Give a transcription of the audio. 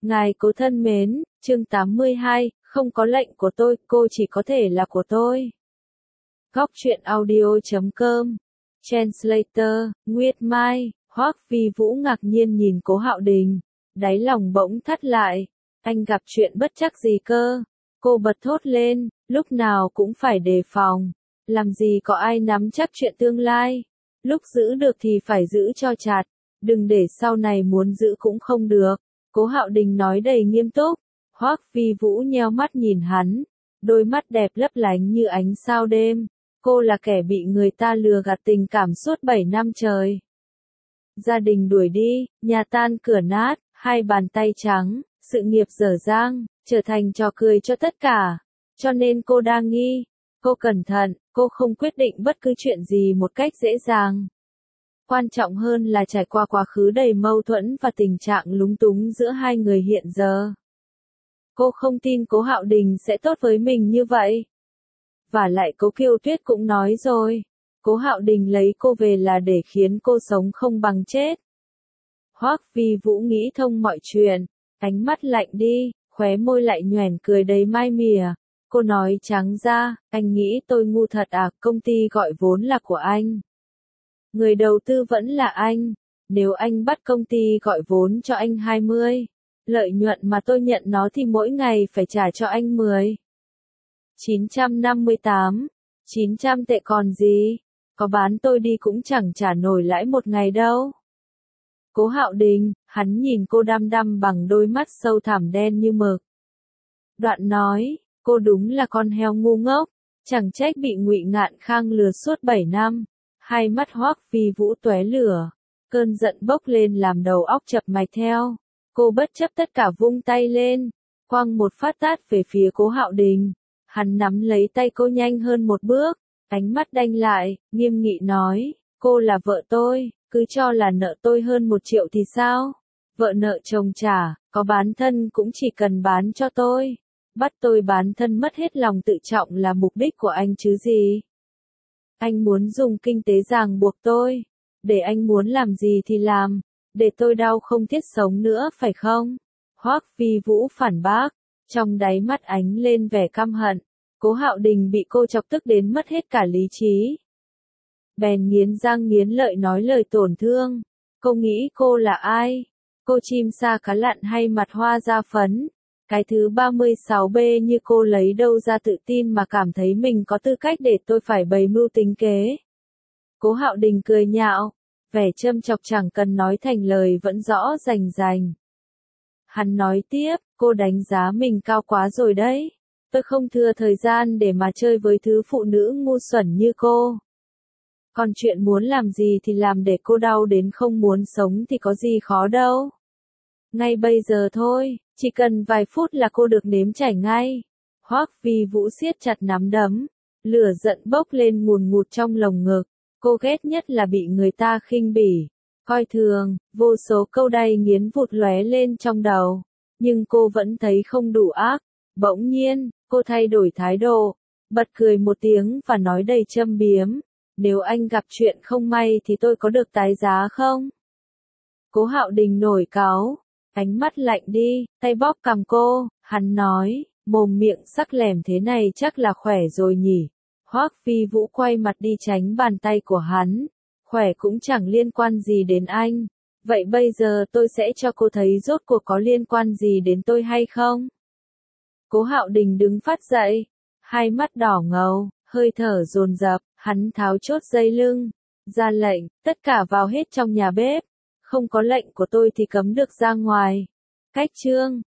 Ngài cố thân mến, chương 82, không có lệnh của tôi, cô chỉ có thể là của tôi. Góc truyện audio.com. Translator, Nguyệt Mai. Hoắc Vi Vũ ngạc nhiên nhìn Cố Hạo Đình, đáy lòng bỗng thắt lại. Anh gặp chuyện bất trắc gì cơ? Cô bật thốt lên, lúc nào cũng phải đề phòng. Làm gì có ai nắm chắc chuyện tương lai. Lúc giữ được thì phải giữ cho chặt, đừng để sau này muốn giữ cũng không được. Cố Hạo Đình nói đầy nghiêm túc. Hoắc Vi Vũ nheo mắt nhìn hắn, đôi mắt đẹp lấp lánh như ánh sao đêm. Cô là kẻ bị người ta lừa gạt tình cảm suốt 7 năm trời. Gia đình đuổi đi, nhà tan cửa nát, hai bàn tay trắng, sự nghiệp dở dang, trở thành trò cười cho tất cả. Cho nên cô đa nghi, cô cẩn thận, cô không quyết định bất cứ chuyện gì một cách dễ dàng. Quan trọng hơn là trải qua quá khứ đầy mâu thuẫn và tình trạng lúng túng giữa hai người hiện giờ. Cô không tin Cố Hạo Đình sẽ tốt với mình như vậy. Và lại Cố Kiều Tuyết cũng nói rồi, Cố Hạo Đình lấy cô về là để khiến cô sống không bằng chết. Hoắc Vi Vũ nghĩ thông mọi chuyện, ánh mắt lạnh đi, khóe môi lại nhoẻn cười đầy mai mỉa. Cô nói trắng ra, anh nghĩ tôi ngu thật à, công ty gọi vốn là của anh. Người đầu tư vẫn là anh, nếu anh bắt công ty gọi vốn cho anh 20, lợi nhuận mà tôi nhận nó thì mỗi ngày phải trả cho anh 10. 958, 900 tệ còn gì, có bán tôi đi cũng chẳng trả nổi lãi một ngày đâu. Cố Hạo Đình, hắn nhìn cô đăm đăm bằng đôi mắt sâu thẳm đen như mực. Đoạn nói, cô đúng là con heo ngu ngốc, chẳng trách bị Ngụy Ngạn Khang lừa suốt 7 năm. Hai mắt Hoắc Vi Vũ tóe lửa, cơn giận bốc lên làm đầu óc chập mạch theo. Cô bất chấp tất cả vung tay lên, quăng một phát tát về phía Cố Hạo Đình. Hắn nắm lấy tay cô nhanh hơn một bước, ánh mắt đanh lại, nghiêm nghị nói, cô là vợ tôi, cứ cho là nợ tôi hơn 1 triệu thì sao? Vợ nợ chồng trả, có bán thân cũng chỉ cần bán cho tôi. Bắt tôi bán thân mất hết lòng tự trọng là mục đích của anh chứ gì? Anh muốn dùng kinh tế ràng buộc tôi, để anh muốn làm gì thì làm, để tôi đau không thiết sống nữa phải không? Hoắc Vi Vũ phản bác, trong đáy mắt ánh lên vẻ căm hận. Cố Hạo Đình bị cô chọc tức đến mất hết cả lý trí. Bèn nghiến răng nghiến lợi nói lời tổn thương. Cô nghĩ cô là ai? Cô chim sa cá lặn hay mặt hoa da phấn? Cái thứ 36B như cô lấy đâu ra tự tin mà cảm thấy mình có tư cách để tôi phải bày mưu tính kế. Cố Hạo Đình cười nhạo, vẻ châm chọc chẳng cần nói thành lời vẫn rõ rành rành. Hắn nói tiếp, cô đánh giá mình cao quá rồi đấy. Tôi không thừa thời gian để mà chơi với thứ phụ nữ ngu xuẩn như cô. Còn chuyện muốn làm gì thì làm để cô đau đến không muốn sống thì có gì khó đâu. Ngay bây giờ thôi, chỉ cần vài phút là cô được nếm trải ngay. Hoắc Vi Vũ siết chặt nắm đấm, lửa giận bốc lên ngùn ngụt trong lồng ngực. Cô ghét nhất là bị người ta khinh bỉ, coi thường, vô số câu đay nghiến vụt lóe lên trong đầu. Nhưng cô vẫn thấy không đủ ác. Bỗng nhiên, cô thay đổi thái độ, bật cười một tiếng và nói đầy châm biếm. Nếu anh gặp chuyện không may thì tôi có được tái giá không? Cố Hạo Đình nổi cáu, ánh mắt lạnh đi, tay bóp cằm cô, hắn nói, mồm miệng sắc lẻm thế này chắc là khỏe rồi nhỉ. Hoắc Vi Vũ quay mặt đi tránh bàn tay của hắn, khỏe cũng chẳng liên quan gì đến anh. Vậy bây giờ tôi sẽ cho cô thấy rốt cuộc có liên quan gì đến tôi hay không? Cố Hạo Đình đứng phát dậy, hai mắt đỏ ngầu, hơi thở dồn dập, hắn tháo chốt dây lưng, ra lệnh, tất cả vào hết trong nhà bếp, không có lệnh của tôi thì cấm được ra ngoài. Cách chương